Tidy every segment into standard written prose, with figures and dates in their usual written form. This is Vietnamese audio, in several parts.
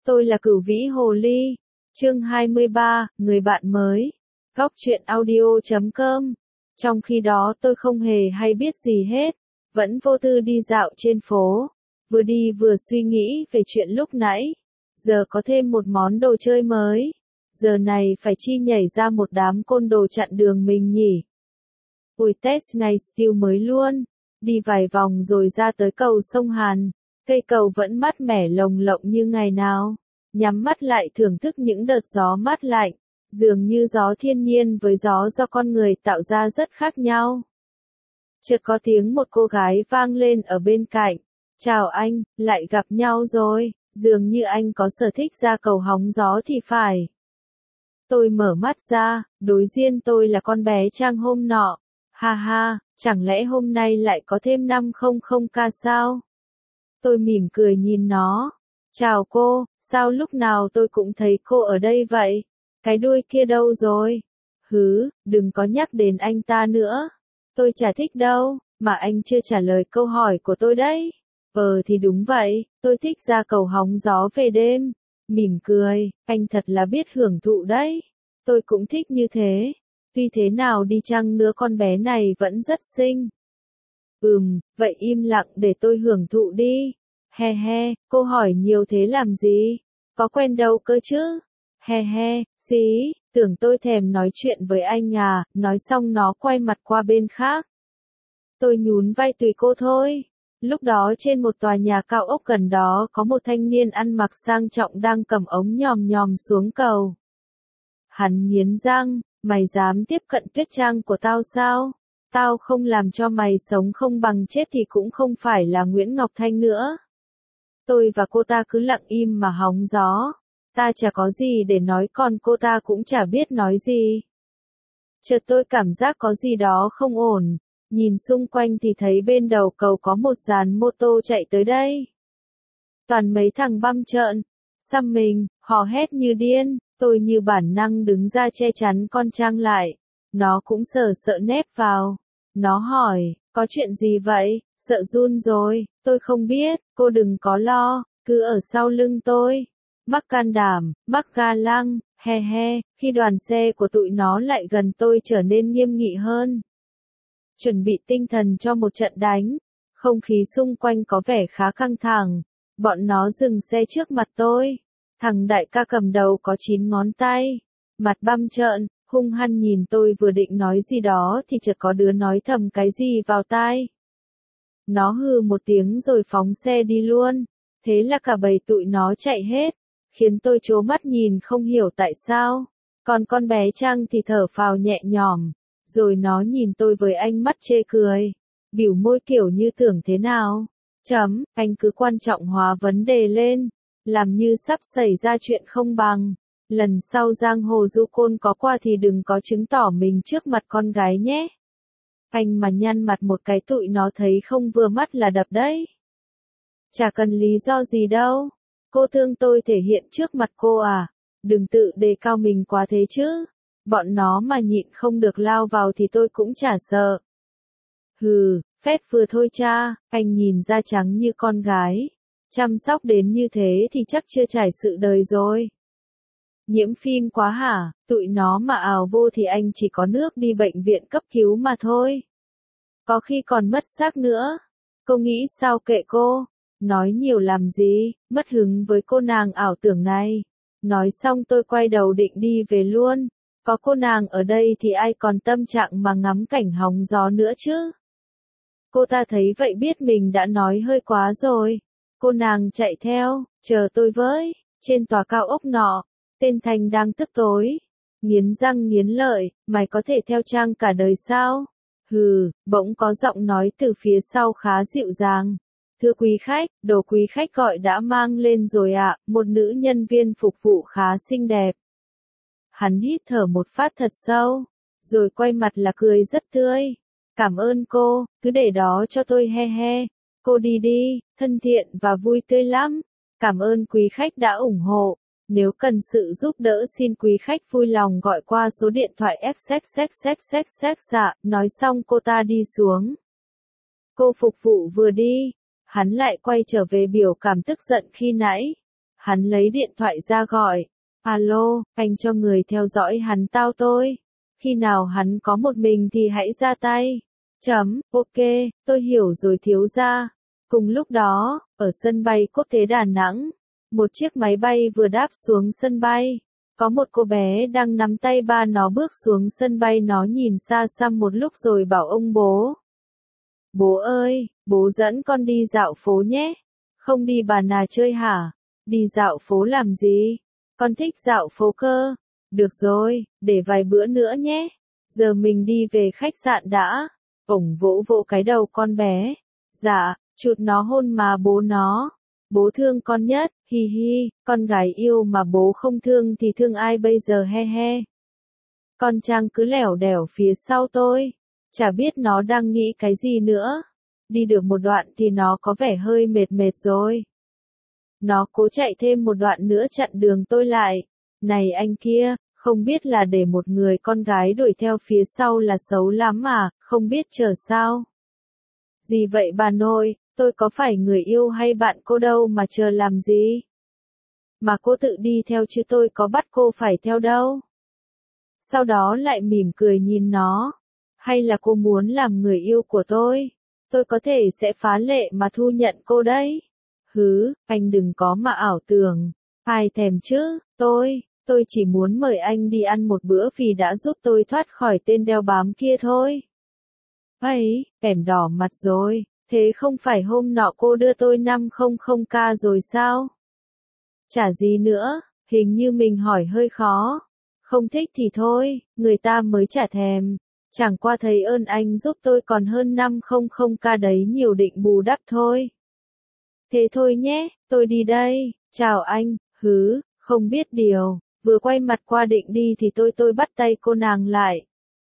Tôi là Cửu Vĩ Hồ Ly. Chương 23, người bạn mới. Góc truyện audio.com. Trong khi đó tôi không hề hay biết gì hết, vẫn vô tư đi dạo trên phố, vừa đi vừa suy nghĩ về chuyện lúc nãy. Giờ có thêm một món đồ chơi mới, giờ này phải chi nhảy ra một đám côn đồ chặn đường mình nhỉ. Ui test ngày skill mới luôn, đi vài vòng rồi ra tới cầu sông Hàn, cây cầu vẫn mát mẻ lồng lộng như ngày nào, nhắm mắt lại thưởng thức những đợt gió mát lạnh, dường như gió thiên nhiên với gió do con người tạo ra rất khác nhau. Chợt có tiếng một cô gái vang lên ở bên cạnh, chào anh, lại gặp nhau rồi, dường như anh có sở thích ra cầu hóng gió thì phải. Tôi mở mắt ra, đối diện tôi là con bé Trang hôm nọ. Ha ha, chẳng lẽ hôm nay lại có thêm 500k sao? Tôi mỉm cười nhìn nó. Chào cô, sao lúc nào tôi cũng thấy cô ở đây vậy? Cái đuôi kia đâu rồi? Hứ, đừng có nhắc đến anh ta nữa. Tôi chả thích đâu, mà anh chưa trả lời câu hỏi của tôi đấy. Thì đúng vậy, tôi thích ra cầu hóng gió về đêm. Mỉm cười, anh thật là biết hưởng thụ đấy. Tôi cũng thích như thế. Tuy thế nào đi chăng nữa con bé này vẫn rất xinh. Vậy im lặng để tôi hưởng thụ đi. He he, cô hỏi nhiều thế làm gì? Có quen đâu cơ chứ? He he, xí, tưởng tôi thèm nói chuyện với anh à, nói xong nó quay mặt qua bên khác. Tôi nhún vai tùy cô thôi. Lúc đó trên một tòa nhà cao ốc gần đó có một thanh niên ăn mặc sang trọng đang cầm ống nhòm nhòm xuống cầu. Hắn nghiến răng, mày dám tiếp cận tuyết trang của tao sao? Tao không làm cho mày sống không bằng chết thì cũng không phải là Nguyễn Ngọc Thanh nữa. Tôi và cô ta cứ lặng im mà hóng gió. Ta chả có gì để nói còn cô ta cũng chả biết nói gì. Chợt tôi cảm giác có gì đó không ổn. Nhìn xung quanh thì thấy bên đầu cầu có một dàn mô tô chạy tới đây. Toàn mấy thằng băm trợn, xăm mình, hò hét như điên. Tôi như bản năng đứng ra che chắn con Trang lại. Nó cũng sợ nép vào. Nó hỏi, có chuyện gì vậy? Sợ run rồi, tôi không biết, cô đừng có lo, cứ ở sau lưng tôi. Mắc can đảm, mắc ga lăng, he he, khi đoàn xe của tụi nó lại gần tôi trở nên nghiêm nghị hơn. Chuẩn bị tinh thần cho một trận đánh. Không khí xung quanh có vẻ khá căng thẳng. Bọn nó dừng xe trước mặt tôi. Thằng đại ca cầm đầu có 9 ngón tay. Mặt băm trợn, hung hăng nhìn tôi vừa định nói gì đó thì chợt có đứa nói thầm cái gì vào tai. Nó hừ một tiếng rồi phóng xe đi luôn. Thế là cả bầy tụi nó chạy hết. Khiến tôi trố mắt nhìn không hiểu tại sao. Còn con bé Trang thì thở phào nhẹ nhõm. Rồi nó nhìn tôi với ánh mắt chê cười. Biểu môi kiểu như tưởng thế nào. Anh cứ quan trọng hóa vấn đề lên. Làm như sắp xảy ra chuyện không bằng. Lần sau giang hồ du côn có qua thì đừng có chứng tỏ mình trước mặt con gái nhé. Anh mà nhăn mặt một cái tụi nó thấy không vừa mắt là đập đấy. Chả cần lý do gì đâu. Cô thương tôi thể hiện trước mặt cô à. Đừng tự đề cao mình quá thế chứ. Bọn nó mà nhịn không được lao vào thì tôi cũng chả sợ. Phét vừa thôi cha, anh nhìn da trắng như con gái. Chăm sóc đến như thế thì chắc chưa trải sự đời rồi. Nhiễm phim quá hả, tụi nó mà ào vô thì anh chỉ có nước đi bệnh viện cấp cứu mà thôi. Có khi còn mất xác nữa. Cô nghĩ sao kệ cô, nói nhiều làm gì, mất hứng với cô nàng ảo tưởng này. Nói xong tôi quay đầu định đi về luôn. Có cô nàng ở đây thì ai còn tâm trạng mà ngắm cảnh hóng gió nữa chứ. Cô ta thấy vậy biết mình đã nói hơi quá rồi. Cô nàng chạy theo, chờ tôi với, trên tòa cao ốc nọ. Tên Thành đang tức tối. Nghiến răng nghiến lợi, mày có thể theo Trang cả đời sao? Bỗng có giọng nói từ phía sau khá dịu dàng. Thưa quý khách, đồ quý khách gọi đã mang lên rồi ạ, một nữ nhân viên phục vụ khá xinh đẹp. Hắn hít thở một phát thật sâu, rồi quay mặt là cười rất tươi. Cảm ơn cô, cứ để đó cho tôi he he. Cô đi đi, thân thiện và vui tươi lắm. Cảm ơn quý khách đã ủng hộ. Nếu cần sự giúp đỡ xin quý khách vui lòng gọi qua số điện thoại XXXXXX. Nói xong cô ta đi xuống. Cô phục vụ vừa đi, hắn lại quay trở về biểu cảm tức giận khi nãy. Hắn lấy điện thoại ra gọi. Alo, anh cho người theo dõi hắn tao tôi. Khi nào hắn có một mình thì hãy ra tay. Ok, tôi hiểu rồi thiếu gia. Cùng lúc đó, ở sân bay quốc tế Đà Nẵng, một chiếc máy bay vừa đáp xuống sân bay. Có một cô bé đang nắm tay ba nó bước xuống sân bay, nó nhìn xa xăm một lúc rồi bảo ông bố. Bố ơi, bố dẫn con đi dạo phố nhé. Không đi Bà Nà chơi hả? Đi dạo phố làm gì? Con thích dạo phố cơ. Được rồi, để vài bữa nữa nhé. Giờ mình đi về khách sạn đã. Ổng vỗ vỗ cái đầu con bé. Dạ, chụt nó hôn mà bố nó. Bố thương con nhất, hi hi, con gái yêu mà bố không thương thì thương ai bây giờ he he. Con Trang cứ lẻo đẻo phía sau tôi. Chả biết nó đang nghĩ cái gì nữa. Đi được một đoạn thì nó có vẻ hơi mệt mệt rồi. Nó cố chạy thêm một đoạn nữa chặn đường tôi lại. Này anh kia, không biết là để một người con gái đuổi theo phía sau là xấu lắm à, không biết chờ sao. Gì vậy bà nội, tôi có phải người yêu hay bạn cô đâu mà chờ làm gì? Mà cô tự đi theo chứ tôi có bắt cô phải theo đâu. Sau đó lại mỉm cười nhìn nó. Hay là cô muốn làm người yêu của tôi? Tôi có thể sẽ phá lệ mà thu nhận cô đấy. Hứ, anh đừng có mà ảo tưởng. Ai thèm chứ, tôi chỉ muốn mời anh đi ăn một bữa vì đã giúp tôi thoát khỏi tên đeo bám kia thôi. Ấy, em đỏ mặt rồi, thế không phải hôm nọ cô đưa tôi 500k rồi sao? Chả gì nữa, hình như mình hỏi hơi khó. Không thích thì thôi, người ta mới chả thèm. Chẳng qua thấy ơn anh giúp tôi còn hơn 500k đấy, nhiều định bù đắp thôi. Thế thôi nhé, tôi đi đây, chào anh, hứ, không biết điều, vừa quay mặt qua định đi thì tôi bắt tay cô nàng lại.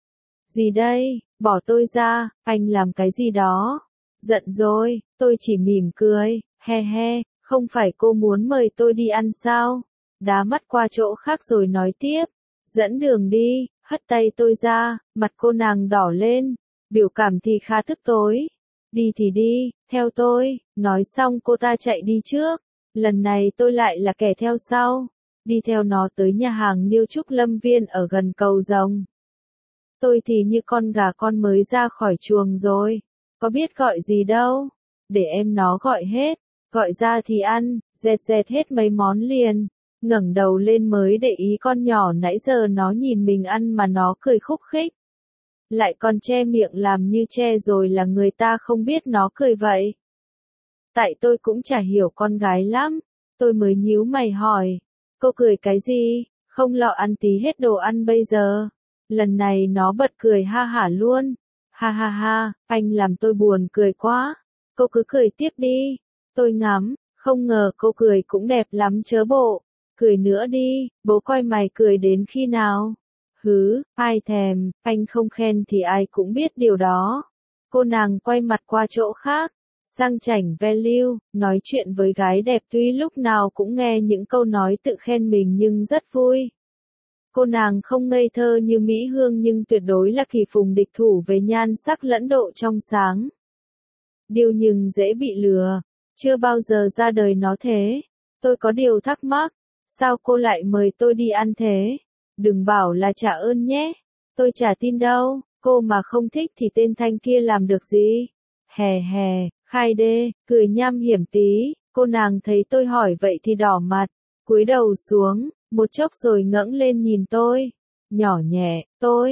Gì đây, bỏ tôi ra, anh làm cái gì đó? Giận rồi, tôi chỉ mỉm cười, he he, không phải cô muốn mời tôi đi ăn sao? Đá mắt qua chỗ khác rồi nói tiếp, dẫn đường đi, hất tay tôi ra, mặt cô nàng đỏ lên, biểu cảm thì khá tức tối. Đi thì đi, theo tôi, nói xong cô ta chạy đi trước, lần này tôi lại là kẻ theo sau, đi theo nó tới nhà hàng Niêu Trúc Lâm Viên ở gần cầu Rồng. Tôi thì như con gà con mới ra khỏi chuồng rồi, có biết gọi gì đâu, để em nó gọi hết, gọi ra thì ăn, dẹt hết mấy món liền, ngẩng đầu lên mới để ý con nhỏ nãy giờ nó nhìn mình ăn mà nó cười khúc khích. Lại còn che miệng làm như che rồi là người ta không biết nó cười vậy. Tại tôi cũng chả hiểu con gái lắm, tôi mới nhíu mày hỏi, cô cười cái gì, không lo ăn tí hết đồ ăn bây giờ. Lần này nó bật cười ha hả luôn. Ha ha ha, anh làm tôi buồn cười quá. Cô cứ cười tiếp đi. Tôi ngắm, không ngờ cô cười cũng đẹp lắm chớ bộ. Cười nữa đi, bố coi mày cười đến khi nào. Hứ, ai thèm, anh không khen thì ai cũng biết điều đó. Cô nàng quay mặt qua chỗ khác, sang chảnh value, nói chuyện với gái đẹp tuy lúc nào cũng nghe những câu nói tự khen mình nhưng rất vui. Cô nàng không ngây thơ như Mỹ Hương nhưng tuyệt đối là kỳ phùng địch thủ về nhan sắc lẫn độ trong sáng. Điều nhưng dễ bị lừa, chưa bao giờ ra đời nó thế. Tôi có điều thắc mắc, sao cô lại mời tôi đi ăn thế? Đừng bảo là trả ơn nhé, tôi chả tin đâu, cô mà không thích thì tên Thanh kia làm được gì? Hè hè, khai đê, cười nham hiểm tí, cô nàng thấy tôi hỏi vậy thì đỏ mặt, cúi đầu xuống, một chốc rồi ngẩng lên nhìn tôi, nhỏ nhẹ,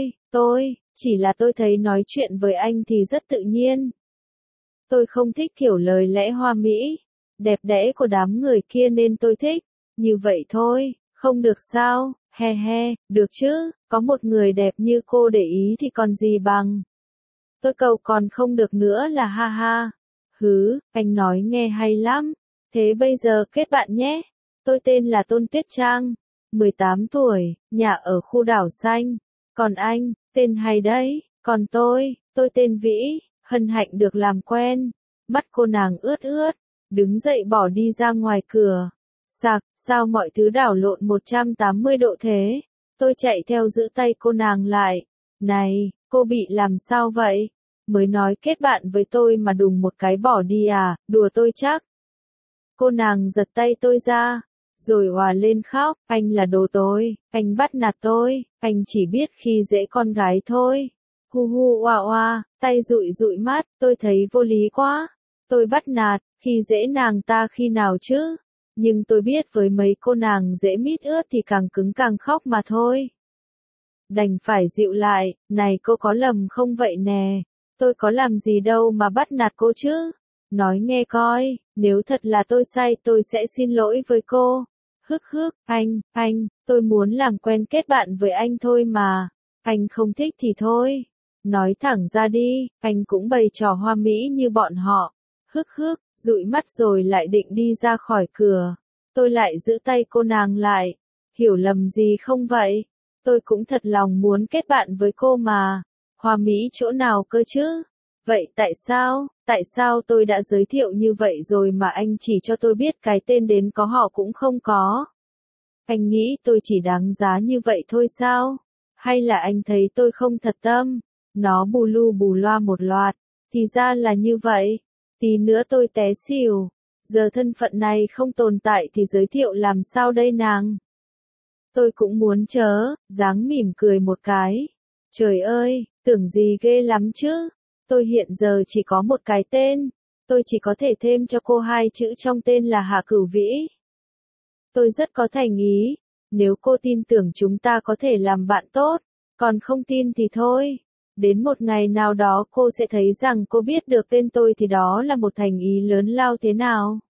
chỉ là tôi thấy nói chuyện với anh thì rất tự nhiên. Tôi không thích kiểu lời lẽ hoa mỹ, đẹp đẽ của đám người kia nên tôi thích, như vậy thôi, không được sao, he he, được chứ, có một người đẹp như cô để ý thì còn gì bằng. Tôi cầu còn không được nữa là ha ha. Hứ, anh nói nghe hay lắm, thế bây giờ kết bạn nhé. Tôi tên là Tôn Tuyết Trang, 18 tuổi, nhà ở khu đảo xanh. Còn anh, tên hay đấy, còn tôi tên Vĩ, hân hạnh được làm quen. Mắt cô nàng ướt ướt, đứng dậy bỏ đi ra ngoài cửa. Sạc, sao mọi thứ đảo lộn 180 độ thế? Tôi chạy theo giữ tay cô nàng lại. Này, cô bị làm sao vậy? Mới nói kết bạn với tôi mà đùng một cái bỏ đi à, đùa tôi chắc. Cô nàng giật tay tôi ra, rồi òa lên khóc, anh là đồ tôi, anh bắt nạt tôi, anh chỉ biết khi dễ con gái thôi. Hu hu oa oa, tay dụi dụi mắt, tôi thấy vô lý quá. Tôi bắt nạt, khi dễ nàng ta khi nào chứ? Nhưng tôi biết với mấy cô nàng dễ mít ướt thì càng cứng càng khóc mà thôi. Đành phải dịu lại, này cô có lầm không vậy nè? Tôi có làm gì đâu mà bắt nạt cô chứ? Nói nghe coi, nếu thật là tôi sai tôi sẽ xin lỗi với cô. Hức, anh, tôi muốn làm quen kết bạn với anh thôi mà. Anh không thích thì thôi. Nói thẳng ra đi, anh cũng bày trò hoa mỹ như bọn họ. Hức, dụi mắt rồi lại định đi ra khỏi cửa. Tôi lại giữ tay cô nàng lại. Hiểu lầm gì không vậy? Tôi cũng thật lòng muốn kết bạn với cô mà. Hoa mỹ chỗ nào cơ chứ? Vậy tại sao tôi đã giới thiệu như vậy rồi mà anh chỉ cho tôi biết cái tên đến có họ cũng không có? Anh nghĩ tôi chỉ đáng giá như vậy thôi sao? Hay là anh thấy tôi không thật tâm? Nó bù lu bù loa một loạt. Thì ra là như vậy. Tí nữa tôi té xỉu. Giờ thân phận này không tồn tại thì giới thiệu làm sao đây nàng? Tôi cũng muốn dáng mỉm cười một cái. Trời ơi, tưởng gì ghê lắm chứ? Tôi hiện giờ chỉ có một cái tên. Tôi chỉ có thể thêm cho cô 2 chữ trong tên là Hạ Cửu Vĩ. Tôi rất có thành ý. Nếu cô tin tưởng chúng ta có thể làm bạn tốt, còn không tin thì thôi. Đến một ngày nào đó cô sẽ thấy rằng cô biết được tên tôi thì đó là một thành ý lớn lao thế nào.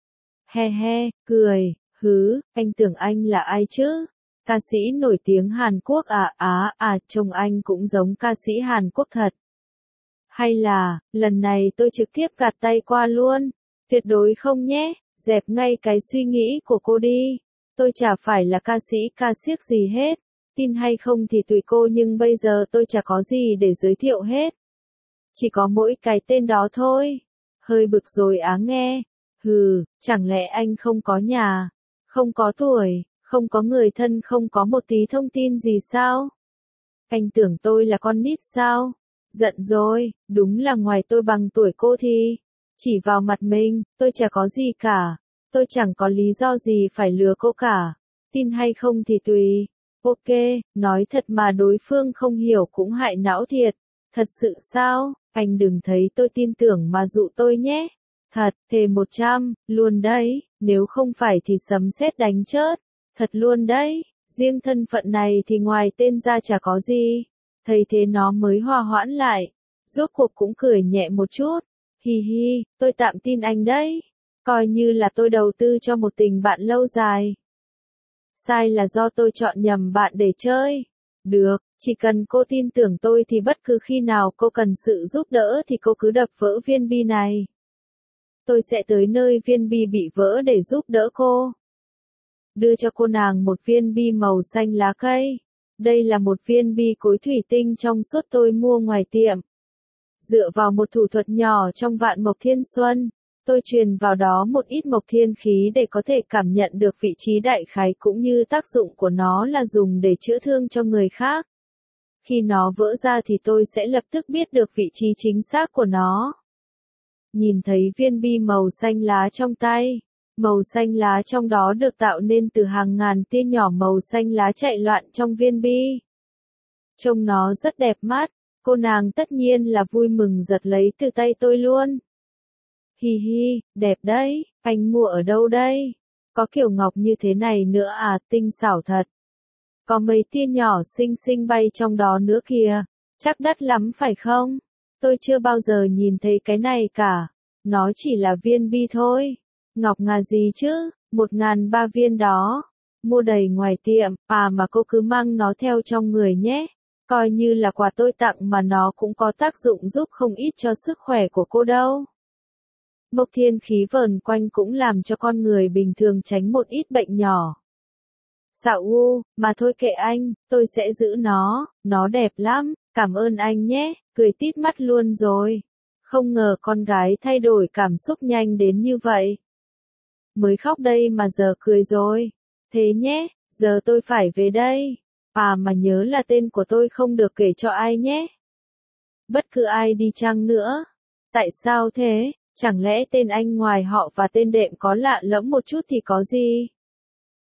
He he, cười, anh tưởng anh là ai chứ? Ca sĩ nổi tiếng Hàn Quốc trông anh cũng giống ca sĩ Hàn Quốc thật. Hay là, lần này tôi trực tiếp gạt tay qua luôn? Tuyệt đối không nhé, dẹp ngay cái suy nghĩ của cô đi. Tôi chả phải là ca sĩ ca siếc gì hết. Tin hay không thì tùy cô nhưng bây giờ tôi chả có gì để giới thiệu hết. Chỉ có mỗi cái tên đó thôi. Hơi bực rồi á nghe. Chẳng lẽ anh không có nhà, không có tuổi, không có người thân, không có một tí thông tin gì sao? Anh tưởng tôi là con nít sao? Giận rồi, đúng là ngoài tôi bằng tuổi cô thì chỉ vào mặt mình, tôi chả có gì cả. Tôi chẳng có lý do gì phải lừa cô cả. Tin hay không thì tùy. Ok, nói thật mà đối phương không hiểu cũng hại não thiệt. Thật sự sao? Anh đừng thấy tôi tin tưởng mà dụ tôi nhé. Thật, thề 100, luôn đấy, nếu không phải thì sấm sét đánh chớt. Thật luôn đấy, riêng thân phận này thì ngoài tên ra chả có gì. Thấy thế nó mới hòa hoãn lại. Rốt cuộc cũng cười nhẹ một chút. Hi hi, tôi tạm tin anh đấy. Coi như là tôi đầu tư cho một tình bạn lâu dài. Sai là do tôi chọn nhầm bạn để chơi. Được, chỉ cần cô tin tưởng tôi thì bất cứ khi nào cô cần sự giúp đỡ thì cô cứ đập vỡ viên bi này. Tôi sẽ tới nơi viên bi bị vỡ để giúp đỡ cô. Đưa cho cô nàng một viên bi màu xanh lá cây. Đây là một viên bi cối thủy tinh trong suốt tôi mua ngoài tiệm. Dựa vào một thủ thuật nhỏ trong vạn mộc thiên xuân, tôi truyền vào đó một ít mộc thiên khí để có thể cảm nhận được vị trí đại khái cũng như tác dụng của nó là dùng để chữa thương cho người khác. Khi nó vỡ ra thì tôi sẽ lập tức biết được vị trí chính xác của nó. Nhìn thấy viên bi màu xanh lá trong tay. Màu xanh lá trong đó được tạo nên từ hàng ngàn tia nhỏ màu xanh lá chạy loạn trong viên bi. Trông nó rất đẹp mắt, cô nàng tất nhiên là vui mừng giật lấy từ tay tôi luôn. Hi hi, đẹp đấy, anh mua ở đâu đây? Có kiểu ngọc như thế này nữa à, tinh xảo thật. Có mấy tia nhỏ xinh xinh bay trong đó nữa kìa, chắc đắt lắm phải không? Tôi chưa bao giờ nhìn thấy cái này cả, nó chỉ là viên bi thôi. Ngọc ngà gì chứ, 1.300 viên đó. Mua đầy ngoài tiệm, mà cô cứ mang nó theo trong người nhé. Coi như là quà tôi tặng mà nó cũng có tác dụng giúp không ít cho sức khỏe của cô đâu. Mộc thiên khí vờn quanh cũng làm cho con người bình thường tránh một ít bệnh nhỏ. Xạo mà thôi kệ anh, tôi sẽ giữ nó đẹp lắm, cảm ơn anh nhé, cười tít mắt luôn rồi. Không ngờ con gái thay đổi cảm xúc nhanh đến như vậy. Mới khóc đây mà giờ cười rồi. Thế nhé, giờ tôi phải về đây. Mà nhớ là tên của tôi không được kể cho ai nhé. Bất cứ ai đi chăng nữa. Tại sao thế? Chẳng lẽ tên anh ngoài họ và tên đệm có lạ lẫm một chút thì có gì?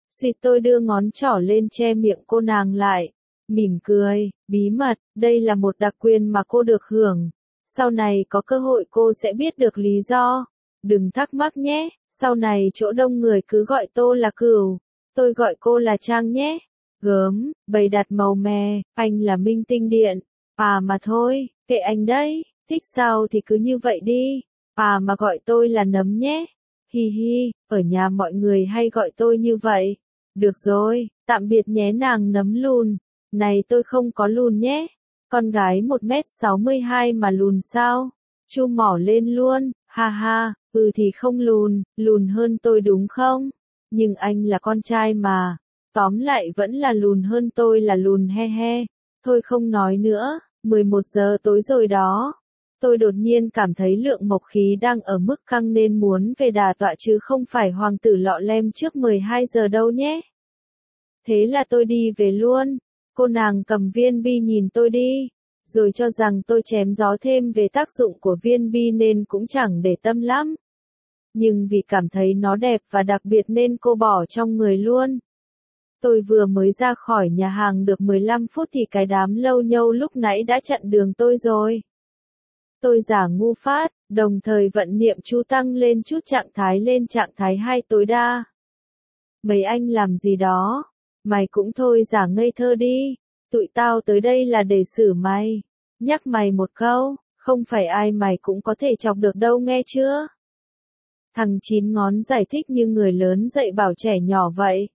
Suýt tôi đưa ngón trỏ lên che miệng cô nàng lại. Mỉm cười, bí mật, đây là một đặc quyền mà cô được hưởng. Sau này có cơ hội cô sẽ biết được lý do. Đừng thắc mắc nhé, sau này chỗ đông người cứ gọi tôi là Cửu. Tôi gọi cô là Trang nhé. Gớm, bày đặt màu mè, anh là Minh Tinh Điện. À mà thôi, kệ anh đấy, thích sao thì cứ như vậy đi. À mà gọi tôi là Nấm nhé. Hi hi, ở nhà mọi người hay gọi tôi như vậy. Được rồi, tạm biệt nhé nàng Nấm lùn. Này tôi không có lùn nhé. Con gái 1m62 mà lùn sao? Chu mỏ lên luôn, ha ha, thì không lùn, lùn hơn tôi đúng không? Nhưng anh là con trai mà. Tóm lại vẫn là lùn hơn tôi là lùn he he. Thôi không nói nữa, 11 giờ tối rồi đó. Tôi đột nhiên cảm thấy lượng mộc khí đang ở mức căng nên muốn về đà tọa chứ không phải hoàng tử lọ lem trước 12 giờ đâu nhé. Thế là tôi đi về luôn. Cô nàng cầm viên bi nhìn tôi đi, rồi cho rằng tôi chém gió thêm về tác dụng của viên bi nên cũng chẳng để tâm lắm. Nhưng vì cảm thấy nó đẹp và đặc biệt nên cô bỏ trong người luôn. Tôi vừa mới ra khỏi nhà hàng được 15 phút thì cái đám lâu nhâu lúc nãy đã chặn đường tôi rồi. Tôi giả ngu phát, đồng thời vận niệm chú tăng lên chút trạng thái lên trạng thái 2 tối đa. Mấy anh làm gì đó? Mày cũng thôi giả ngây thơ đi. Tụi tao tới đây là để xử mày. Nhắc mày một câu, không phải ai mày cũng có thể chọc được đâu nghe chưa? Thằng Chín Ngón giải thích như người lớn dạy bảo trẻ nhỏ vậy.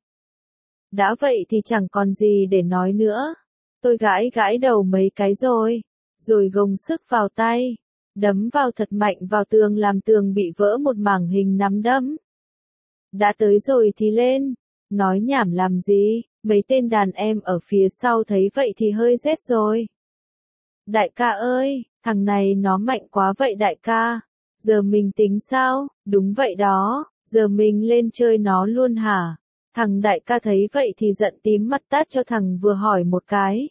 Đã vậy thì chẳng còn gì để nói nữa. Tôi gãi gãi đầu mấy cái rồi gồng sức vào tay, đấm vào thật mạnh vào tường làm tường bị vỡ một mảng hình nắm đấm. Đã tới rồi thì lên, nói nhảm làm gì, mấy tên đàn em ở phía sau thấy vậy thì hơi rét rồi. Đại ca ơi, thằng này nó mạnh quá vậy đại ca, giờ mình tính sao, đúng vậy đó, giờ mình lên chơi nó luôn hả? Thằng đại ca thấy vậy thì giận tím mặt tát cho thằng vừa hỏi một cái.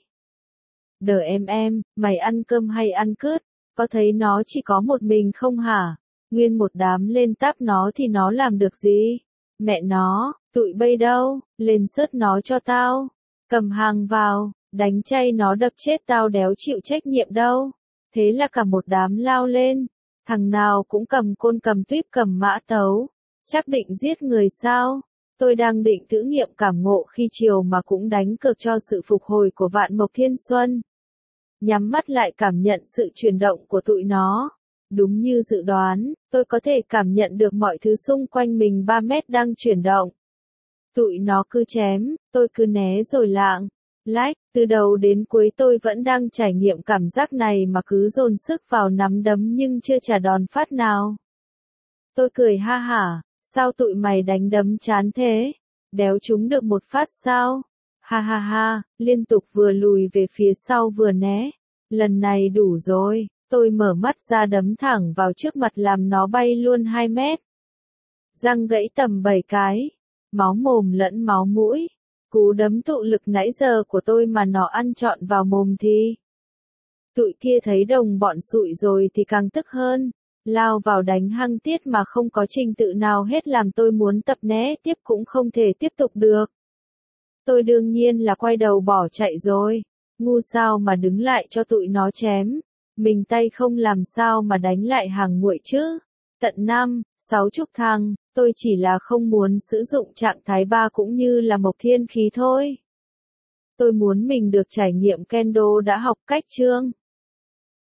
Đờ em, mày ăn cơm hay ăn cứt, có thấy nó chỉ có một mình không hả? Nguyên một đám lên táp nó thì nó làm được gì? Mẹ nó, tụi bay đâu, lên sớt nó cho tao, cầm hàng vào, đánh chay nó đập chết tao đéo chịu trách nhiệm đâu. Thế là cả một đám lao lên, thằng nào cũng cầm côn cầm tuyếp cầm mã tấu, chắc định giết người sao? Tôi đang định thử nghiệm cảm ngộ khi chiều mà cũng đánh cược cho sự phục hồi của Vạn Mộc Thiên Xuân. Nhắm mắt lại cảm nhận sự chuyển động của tụi nó. Đúng như dự đoán, tôi có thể cảm nhận được mọi thứ xung quanh mình 3 mét đang chuyển động. Tụi nó cứ chém, tôi cứ né rồi lạng. Lách, từ đầu đến cuối tôi vẫn đang trải nghiệm cảm giác này mà cứ dồn sức vào nắm đấm nhưng chưa trả đòn phát nào. Tôi cười ha hả, sao tụi mày đánh đấm chán thế? Đéo trúng được một phát sao? Ha ha ha, liên tục vừa lùi về phía sau vừa né. Lần này đủ rồi, tôi mở mắt ra đấm thẳng vào trước mặt làm nó bay luôn 2 mét. Răng gãy tầm 7 cái, máu mồm lẫn máu mũi. Cú đấm tụ lực nãy giờ của tôi mà nó ăn trọn vào mồm thì. Tụi kia thấy đồng bọn sụi rồi thì càng tức hơn. Lao vào đánh hăng tiết mà không có trình tự nào hết làm tôi muốn tập né tiếp cũng không thể tiếp tục được. Tôi đương nhiên là quay đầu bỏ chạy rồi. Ngu sao mà đứng lại cho tụi nó chém. Mình tay không làm sao mà đánh lại hàng nguội chứ. Tận 5-60 thằng, tôi chỉ là không muốn sử dụng trạng thái 3 cũng như là mộc thiên khí thôi. Tôi muốn mình được trải nghiệm kendo đã học cách chương.